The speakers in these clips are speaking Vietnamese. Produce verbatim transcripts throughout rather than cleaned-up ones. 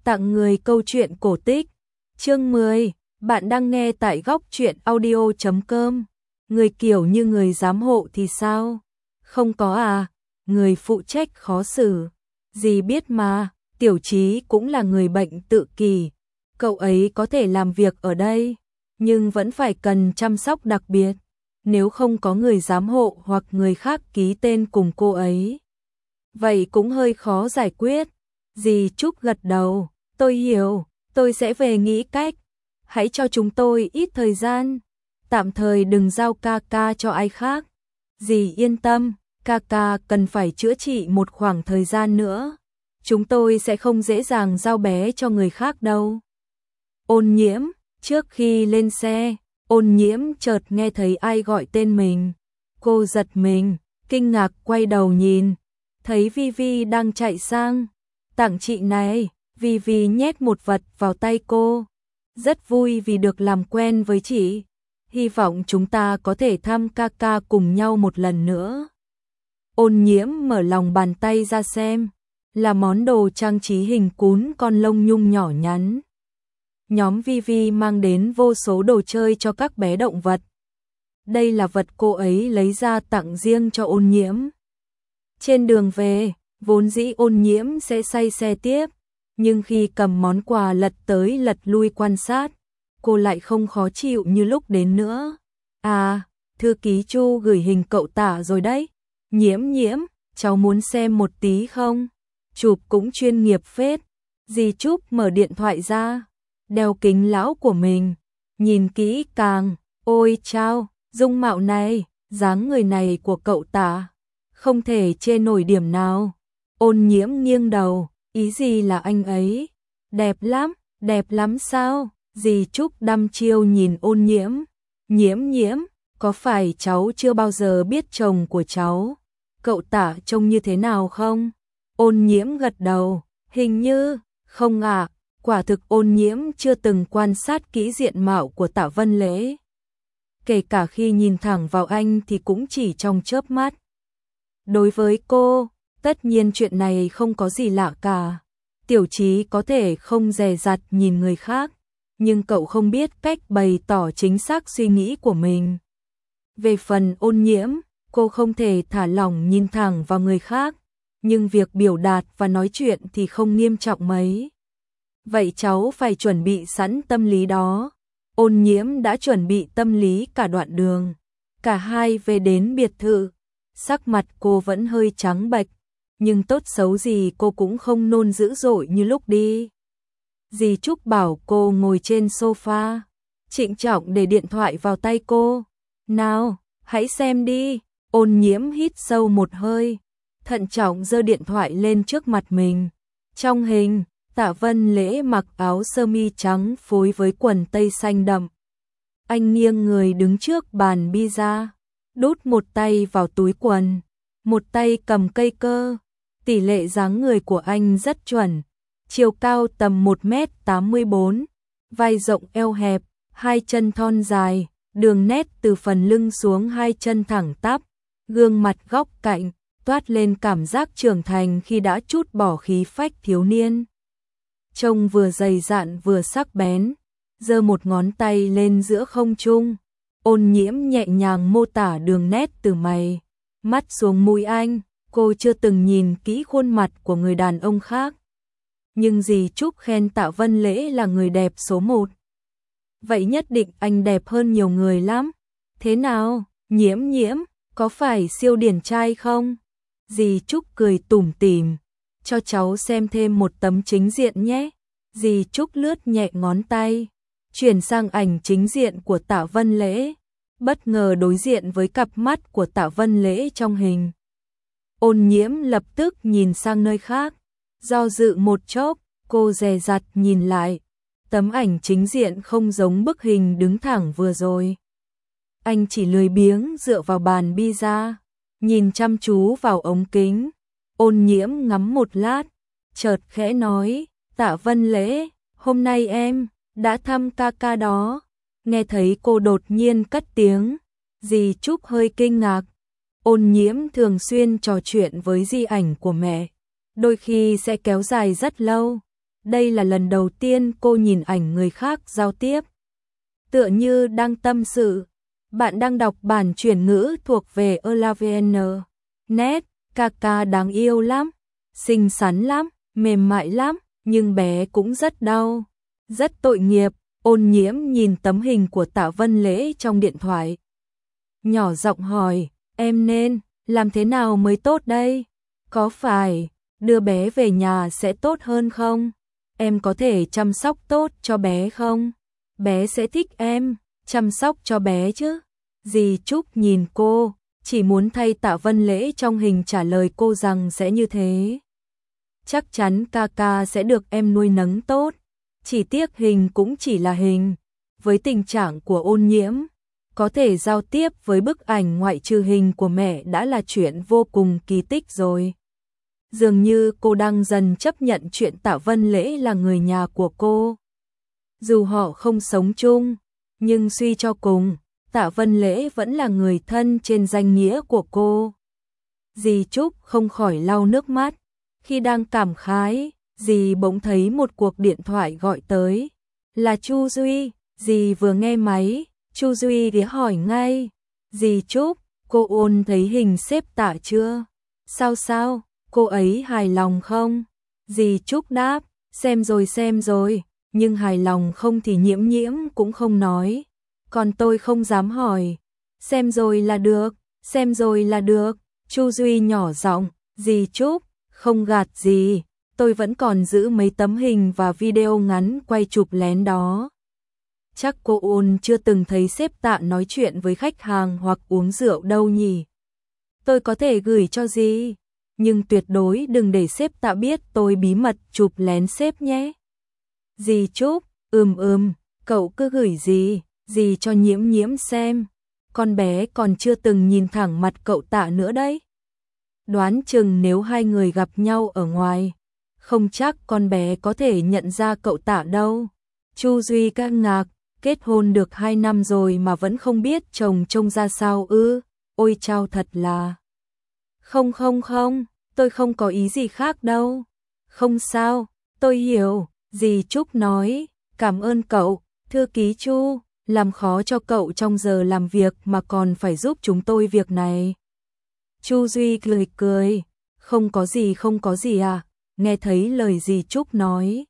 Tặng người câu chuyện cổ tích. Chương mười, bạn đang nghe tại góc truyện audio chấm com. Người kiểu như người giám hộ thì sao? Không có à, người phụ trách khó xử. Dì biết mà, Tiểu Chí cũng là người bệnh tự kỷ. Cậu ấy có thể làm việc ở đây, nhưng vẫn phải cần chăm sóc đặc biệt. Nếu không có người giám hộ hoặc người khác ký tên cùng cô ấy, vậy cũng hơi khó giải quyết. Dì Trúc gật đầu, tôi hiểu, tôi sẽ về nghĩ cách. Hãy cho chúng tôi ít thời gian, tạm thời đừng giao ca ca cho ai khác. Dì yên tâm, ca ca cần phải chữa trị một khoảng thời gian nữa. Chúng tôi sẽ không dễ dàng giao bé cho người khác đâu. Ôn Nhiễm, trước khi lên xe, Ôn Nhiễm chợt nghe thấy ai gọi tên mình. Cô giật mình, kinh ngạc quay đầu nhìn, thấy Vi Vi đang chạy sang. Tặng chị này, Vi Vi nhét một vật vào tay cô. Rất vui vì được làm quen với chị. Hy vọng chúng ta có thể thăm ca ca cùng nhau một lần nữa. Ôn Nhiễm mở lòng bàn tay ra xem, là món đồ trang trí hình cún con lông nhung nhỏ nhắn. Nhóm Vi Vi mang đến vô số đồ chơi cho các bé động vật. Đây là vật cô ấy lấy ra tặng riêng cho Ôn Nhiễm. Trên đường về, vốn dĩ Ôn Nhiễm sẽ say xe tiếp, nhưng khi cầm món quà lật tới lật lui quan sát, cô lại không khó chịu như lúc đến nữa. À, thư ký Chu gửi hình cậu Tả rồi đấy. Nhiễm Nhiễm, cháu muốn xem một tí không? Chụp cũng chuyên nghiệp phết. Dì Trúc mở điện thoại ra, đeo kính lão của mình, nhìn kỹ càng. Ôi chao, dung mạo này, dáng người này của cậu Tả, không thể chê nổi điểm nào. Ôn Nhiễm nghiêng đầu, ý gì là anh ấy? Đẹp lắm, đẹp lắm sao? Dì Trúc đăm chiêu nhìn Ôn Nhiễm. Nhiễm Nhiễm, có phải cháu chưa bao giờ biết chồng của cháu? Cậu Tả trông như thế nào không? Ôn Nhiễm gật đầu, hình như, không ạ. Quả thực Ôn Nhiễm chưa từng quan sát kỹ diện mạo của Tạ Vân Lễ. Kể cả khi nhìn thẳng vào anh thì cũng chỉ trong chớp mắt. Đối với cô, tất nhiên chuyện này không có gì lạ cả. Tiểu Chí có thể không dè dặt nhìn người khác, nhưng cậu không biết cách bày tỏ chính xác suy nghĩ của mình. Về phần Ôn Nhiễm, cô không thể thả lỏng nhìn thẳng vào người khác, nhưng việc biểu đạt và nói chuyện thì không nghiêm trọng mấy. Vậy cháu phải chuẩn bị sẵn tâm lý đó. Ôn Nhiễm đã chuẩn bị tâm lý cả đoạn đường. Cả hai về đến biệt thự, sắc mặt cô vẫn hơi trắng bệch, nhưng tốt xấu gì cô cũng không nôn dữ dội như lúc đi. Dì Trúc bảo cô ngồi trên sofa, trịnh trọng để điện thoại vào tay cô. Nào, hãy xem đi. Ôn Nhiễm hít sâu một hơi, thận trọng giơ điện thoại lên trước mặt mình. Trong hình, Tạ Vân Lễ mặc áo sơ mi trắng phối với quần tây xanh đậm. Anh nghiêng người đứng trước bàn pizza, đút một tay vào túi quần, một tay cầm cây cơ. Tỷ lệ dáng người của anh rất chuẩn, chiều cao tầm một mét tám mươi bốn, vai rộng eo hẹp, hai chân thon dài, đường nét từ phần lưng xuống hai chân thẳng tắp, gương mặt góc cạnh, toát lên cảm giác trưởng thành khi đã trút bỏ khí phách thiếu niên. Trông vừa dày dạn vừa sắc bén, giơ một ngón tay lên giữa không trung. Ôn Nhiễm nhẹ nhàng mô tả đường nét từ mày, mắt xuống mũi anh. Cô chưa từng nhìn kỹ khuôn mặt của người đàn ông khác, nhưng dì Trúc khen Tạ Vân Lễ là người đẹp số một. Vậy nhất định anh đẹp hơn nhiều người lắm. Thế nào, Nhiễm Nhiễm, có phải siêu điển trai không? Dì Trúc cười tủm tỉm, cho cháu xem thêm một tấm chính diện nhé. Dì Trúc lướt nhẹ ngón tay, chuyển sang ảnh chính diện của Tạ Vân Lễ, bất ngờ đối diện với cặp mắt của Tạ Vân Lễ trong hình. Ôn Nhiễm lập tức nhìn sang nơi khác, do dự một chốc, cô dè dặt nhìn lại. Tấm ảnh chính diện không giống bức hình đứng thẳng vừa rồi. Anh chỉ lười biếng dựa vào bàn pizza, nhìn chăm chú vào ống kính. Ôn Nhiễm ngắm một lát, chợt khẽ nói, Tạ Vân Lễ, hôm nay em đã thăm ca ca đó. Nghe thấy cô đột nhiên cất tiếng, dì Trúc hơi kinh ngạc. Ôn Nhiễm thường xuyên trò chuyện với di ảnh của mẹ, đôi khi sẽ kéo dài rất lâu. Đây là lần đầu tiên cô nhìn ảnh người khác giao tiếp. Tựa như đang tâm sự. Bạn đang đọc bản chuyển ngữ thuộc về Elavn. Nét, ca ca đáng yêu lắm, xinh xắn lắm, mềm mại lắm, nhưng bé cũng rất đau, rất tội nghiệp. Ôn Nhiễm nhìn tấm hình của Tạ Vân Lễ trong điện thoại. Nhỏ giọng hỏi, em nên làm thế nào mới tốt đây? Có phải đưa bé về nhà sẽ tốt hơn không? Em có thể chăm sóc tốt cho bé không? Bé sẽ thích em chăm sóc cho bé chứ. Dì Trúc nhìn cô, chỉ muốn thay Tạ Vân Lễ trong hình trả lời cô rằng sẽ như thế. Chắc chắn ca ca sẽ được em nuôi nấng tốt. Chỉ tiếc hình cũng chỉ là hình. Với tình trạng của Ôn Nhiễm, có thể giao tiếp với bức ảnh ngoại trừ hình của mẹ đã là chuyện vô cùng kỳ tích rồi. Dường như cô đang dần chấp nhận chuyện Tạ Vân Lễ là người nhà của cô. Dù họ không sống chung, nhưng suy cho cùng, Tạ Vân Lễ vẫn là người thân trên danh nghĩa của cô. Dì Trúc không khỏi lau nước mắt. Khi đang cảm khái, dì bỗng thấy một cuộc điện thoại gọi tới. Là Chu Duy. Dì vừa nghe máy, Chu Duy ghé hỏi ngay. Dì Trúc, cô Ôn thấy hình xếp Tạ chưa? Sao sao, cô ấy hài lòng không? Dì Trúc đáp, xem rồi xem rồi, nhưng hài lòng không thì Nhiễm Nhiễm cũng không nói. Còn tôi không dám hỏi. Xem rồi là được, xem rồi là được. Chu Duy nhỏ giọng, dì Trúc, không gạt gì, tôi vẫn còn giữ mấy tấm hình và video ngắn quay chụp lén đó. Chắc cô Ôn chưa từng thấy sếp Tạ nói chuyện với khách hàng hoặc uống rượu đâu nhỉ. Tôi có thể gửi cho dì, nhưng tuyệt đối đừng để sếp Tạ biết tôi bí mật chụp lén sếp nhé. Dì Trúc, ừm ừm, cậu cứ gửi gì, dì cho Nhiễm Nhiễm xem. Con bé còn chưa từng nhìn thẳng mặt cậu Tạ nữa đấy. Đoán chừng nếu hai người gặp nhau ở ngoài, không chắc con bé có thể nhận ra cậu Tạ đâu. Chu Duy kinh ngạc, kết hôn được hai năm rồi mà vẫn không biết chồng trông ra sao ư? Ôi chao, thật là. Không không không, tôi không có ý gì khác đâu. Không sao, tôi hiểu, dì Trúc nói, cảm ơn cậu, thư ký Chu, làm khó cho cậu trong giờ làm việc mà còn phải giúp chúng tôi việc này. Chu Duy cười cười, không có gì không có gì à, nghe thấy lời dì Trúc nói.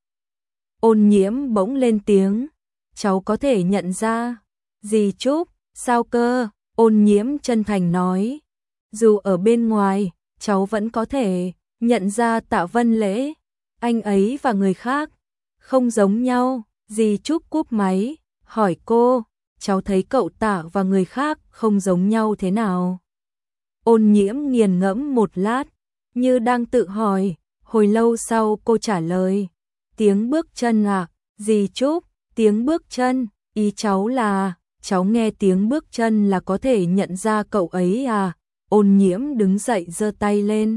Ôn Nhiễm bỗng lên tiếng, cháu có thể nhận ra. Dì Trúc, sao cơ? Ôn Nhiễm chân thành nói, dù ở bên ngoài, cháu vẫn có thể nhận ra Tạ Vân Lễ, anh ấy và người khác không giống nhau. Dì Trúc cúp máy, hỏi cô, cháu thấy cậu Tạ và người khác không giống nhau thế nào? Ôn Nhiễm nghiền ngẫm một lát, như đang tự hỏi, hồi lâu sau cô trả lời, tiếng bước chân à? Dì Trúc, tiếng bước chân, ý cháu là, cháu nghe tiếng bước chân là có thể nhận ra cậu ấy à? Ôn Nhiễm đứng dậy giơ tay lên,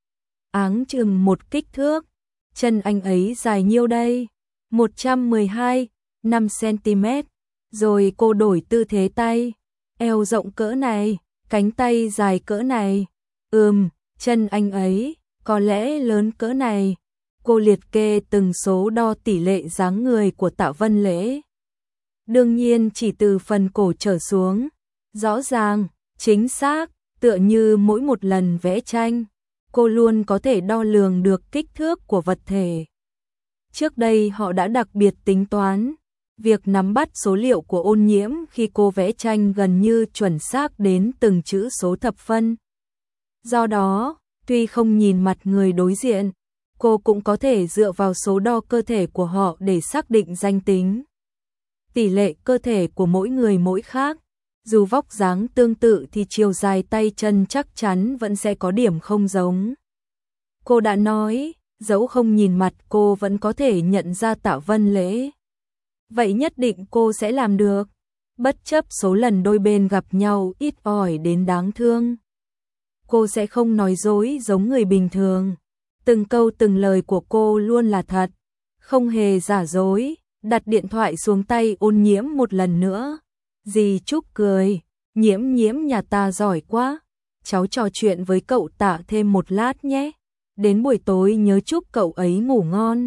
áng chừng một kích thước, chân anh ấy dài nhiêu đây? một trăm mười hai, năm xăng-ti-mét. Rồi cô đổi tư thế tay, eo rộng cỡ này, cánh tay dài cỡ này. Ừm, chân anh ấy có lẽ lớn cỡ này. Cô liệt kê từng số đo tỷ lệ dáng người của Tạ Vân Lễ. Đương nhiên chỉ từ phần cổ trở xuống, rõ ràng, chính xác, tựa như mỗi một lần vẽ tranh, cô luôn có thể đo lường được kích thước của vật thể. Trước đây họ đã đặc biệt tính toán, việc nắm bắt số liệu của Ôn Nhiễm khi cô vẽ tranh gần như chuẩn xác đến từng chữ số thập phân. Do đó, tuy không nhìn mặt người đối diện, cô cũng có thể dựa vào số đo cơ thể của họ để xác định danh tính. Tỷ lệ cơ thể của mỗi người mỗi khác, dù vóc dáng tương tự thì chiều dài tay chân chắc chắn vẫn sẽ có điểm không giống. Cô đã nói, dẫu không nhìn mặt cô vẫn có thể nhận ra Tạ Vân Lễ. Vậy nhất định cô sẽ làm được, bất chấp số lần đôi bên gặp nhau ít ỏi đến đáng thương. Cô sẽ không nói dối giống người bình thường. Từng câu từng lời của cô luôn là thật, không hề giả dối. Đặt điện thoại xuống tay Ôn Nhiễm một lần nữa. Dì Trúc cười, Nhiễm Nhiễm nhà ta giỏi quá. Cháu trò chuyện với cậu Tạ thêm một lát nhé. Đến buổi tối nhớ chúc cậu ấy ngủ ngon.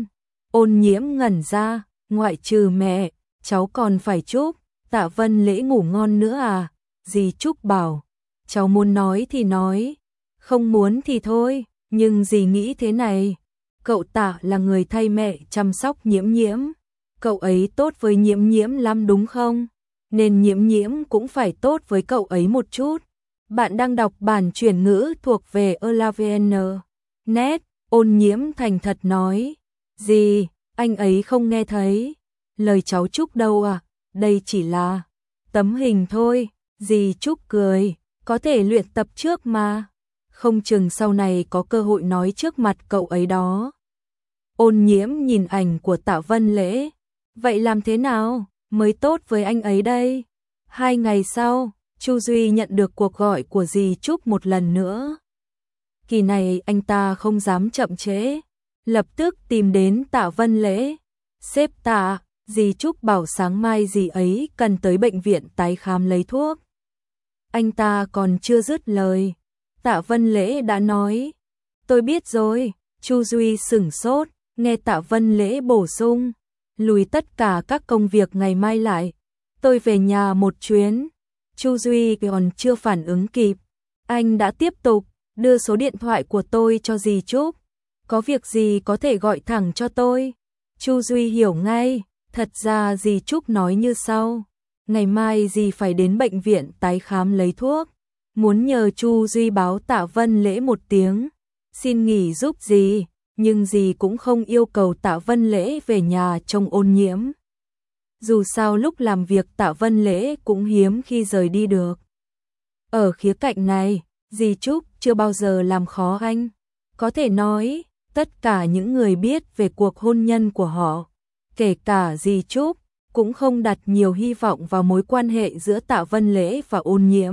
Ôn Nhiễm ngẩn ra, ngoại trừ mẹ, cháu còn phải chúc Tạ Vân Lễ ngủ ngon nữa à? Dì Trúc bảo, cháu muốn nói thì nói, không muốn thì thôi, nhưng dì nghĩ thế này, cậu Tạ là người thay mẹ chăm sóc Nhiễm Nhiễm, cậu ấy tốt với Nhiễm Nhiễm lắm đúng không? Nên Nhiễm Nhiễm cũng phải tốt với cậu ấy một chút. Bạn đang đọc bản chuyển ngữ thuộc về Elavn. Net, Ôn Nhiễm thành thật nói, gì, anh ấy không nghe thấy, lời cháu Trúc đâu à, đây chỉ là tấm hình thôi, dì Trúc cười, có thể luyện tập trước mà, không chừng sau này có cơ hội nói trước mặt cậu ấy đó. Ôn Nhiễm nhìn ảnh của Tạ Vân Lễ, vậy làm thế nào mới tốt với anh ấy đây? Hai ngày sau, Chu Duy nhận được cuộc gọi của dì Trúc một lần nữa. Kỳ này anh ta không dám chậm trễ, lập tức tìm đến Tạ Vân Lễ. Sếp Tạ, dì Trúc bảo sáng mai dì ấy cần tới bệnh viện tái khám lấy thuốc. Anh ta còn chưa dứt lời, Tạ Vân Lễ đã nói, tôi biết rồi. Chu Duy sửng sốt, nghe Tạ Vân Lễ bổ sung, lùi tất cả các công việc ngày mai lại, tôi về nhà một chuyến. Chu Duy còn chưa phản ứng kịp, anh đã tiếp tục, đưa số điện thoại của tôi cho dì Trúc, có việc gì có thể gọi thẳng cho tôi. Chu Duy hiểu ngay, thật ra dì Trúc nói như sau, ngày mai dì phải đến bệnh viện tái khám lấy thuốc, muốn nhờ Chu Duy báo Tạ Vân Lễ một tiếng, xin nghỉ giúp dì, nhưng dì cũng không yêu cầu Tạ Vân Lễ về nhà trông Ôn Nhiễm. Dù sao lúc làm việc Tạ Vân Lễ cũng hiếm khi rời đi được. Ở khía cạnh này, dì Trúc chưa bao giờ làm khó anh. Có thể nói, tất cả những người biết về cuộc hôn nhân của họ, kể cả dì Trúc, cũng không đặt nhiều hy vọng vào mối quan hệ giữa Tạ Vân Lễ và Ôn Nhiễm.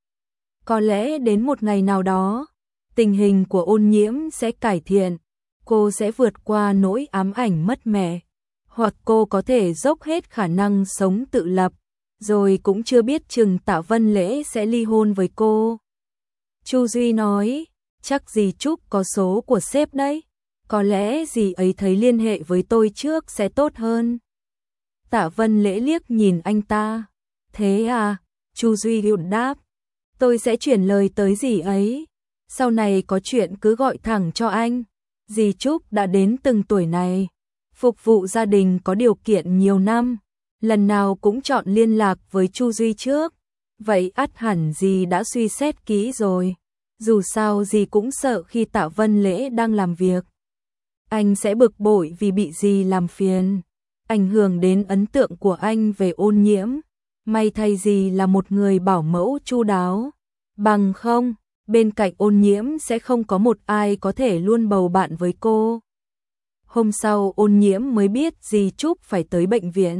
Có lẽ đến một ngày nào đó, tình hình của Ôn Nhiễm sẽ cải thiện, cô sẽ vượt qua nỗi ám ảnh mất mẹ, hoặc cô có thể dốc hết khả năng sống tự lập, rồi cũng chưa biết chừng Tạ Vân Lễ sẽ ly hôn với cô. Chu Duy nói, chắc dì Trúc có số của sếp đấy, có lẽ dì ấy thấy liên hệ với tôi trước sẽ tốt hơn. Tạ Vân Lễ liếc nhìn anh ta, thế à? Chu Duy đáp, tôi sẽ chuyển lời tới dì ấy, sau này có chuyện cứ gọi thẳng cho anh. Dì Trúc đã đến từng tuổi này, phục vụ gia đình có điều kiện nhiều năm, lần nào cũng chọn liên lạc với Chu Duy trước, vậy ắt hẳn dì đã suy xét kỹ rồi. Dù sao dì cũng sợ khi Tạ Vân Lễ đang làm việc, anh sẽ bực bội vì bị dì làm phiền, ảnh hưởng đến ấn tượng của anh về Ôn Nhiễm. May thay dì là một người bảo mẫu chu đáo, bằng không, bên cạnh Ôn Nhiễm sẽ không có một ai có thể luôn bầu bạn với cô. Hôm sau Ôn Nhiễm mới biết dì Trúc phải tới bệnh viện.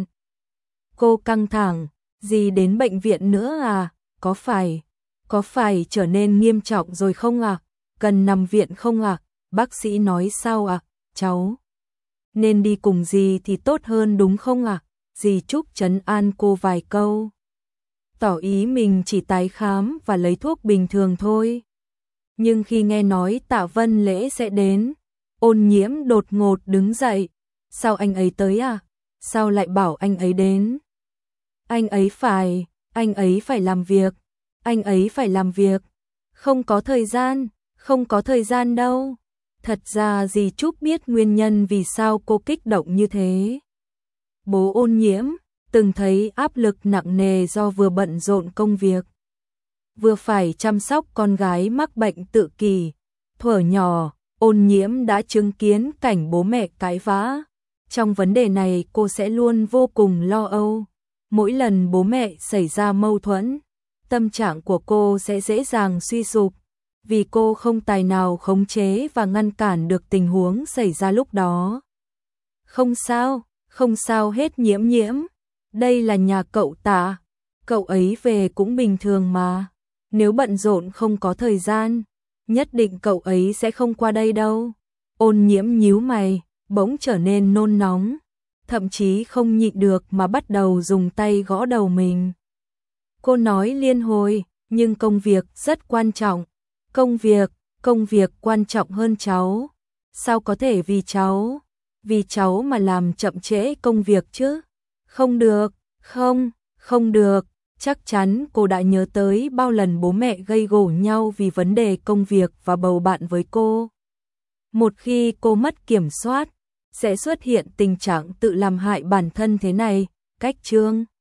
Cô căng thẳng, dì đến bệnh viện nữa à, có phải, có phải trở nên nghiêm trọng rồi không ạ? À? Cần nằm viện không ạ? À? Bác sĩ nói sao ạ? À? Cháu nên đi cùng dì thì tốt hơn đúng không ạ? À? Dì Trúc trấn an cô vài câu, tỏ ý mình chỉ tái khám và lấy thuốc bình thường thôi. Nhưng khi nghe nói Tạ Vân Lễ sẽ đến, Ôn Nhiễm đột ngột đứng dậy. Sao anh ấy tới à? Sao lại bảo anh ấy đến? Anh ấy phải, anh ấy phải làm việc, anh ấy phải làm việc. Không có thời gian, không có thời gian đâu. Thật ra dì Trúc biết nguyên nhân vì sao cô kích động như thế. Bố Ôn Nhiễm từng thấy áp lực nặng nề do vừa bận rộn công việc, vừa phải chăm sóc con gái mắc bệnh tự kỷ. Thuở nhỏ, Ôn Nhiễm đã chứng kiến cảnh bố mẹ cãi vã. Trong vấn đề này cô sẽ luôn vô cùng lo âu. Mỗi lần bố mẹ xảy ra mâu thuẫn, tâm trạng của cô sẽ dễ dàng suy sụp, vì cô không tài nào khống chế và ngăn cản được tình huống xảy ra lúc đó. Không sao, không sao hết Nhiễm Nhiễm. Đây là nhà cậu Tạ, cậu ấy về cũng bình thường mà. Nếu bận rộn không có thời gian, nhất định cậu ấy sẽ không qua đây đâu. Ôn Nhiễm nhíu mày, bỗng trở nên nôn nóng, thậm chí không nhịn được mà bắt đầu dùng tay gõ đầu mình. Cô nói liên hồi, nhưng công việc rất quan trọng. Công việc, công việc quan trọng hơn cháu. Sao có thể vì cháu, vì cháu mà làm chậm trễ công việc chứ. Không được, không, không được, chắc chắn cô đã nhớ tới bao lần bố mẹ gây gổ nhau vì vấn đề công việc và bầu bạn với cô. Một khi cô mất kiểm soát, sẽ xuất hiện tình trạng tự làm hại bản thân thế này. Cách chương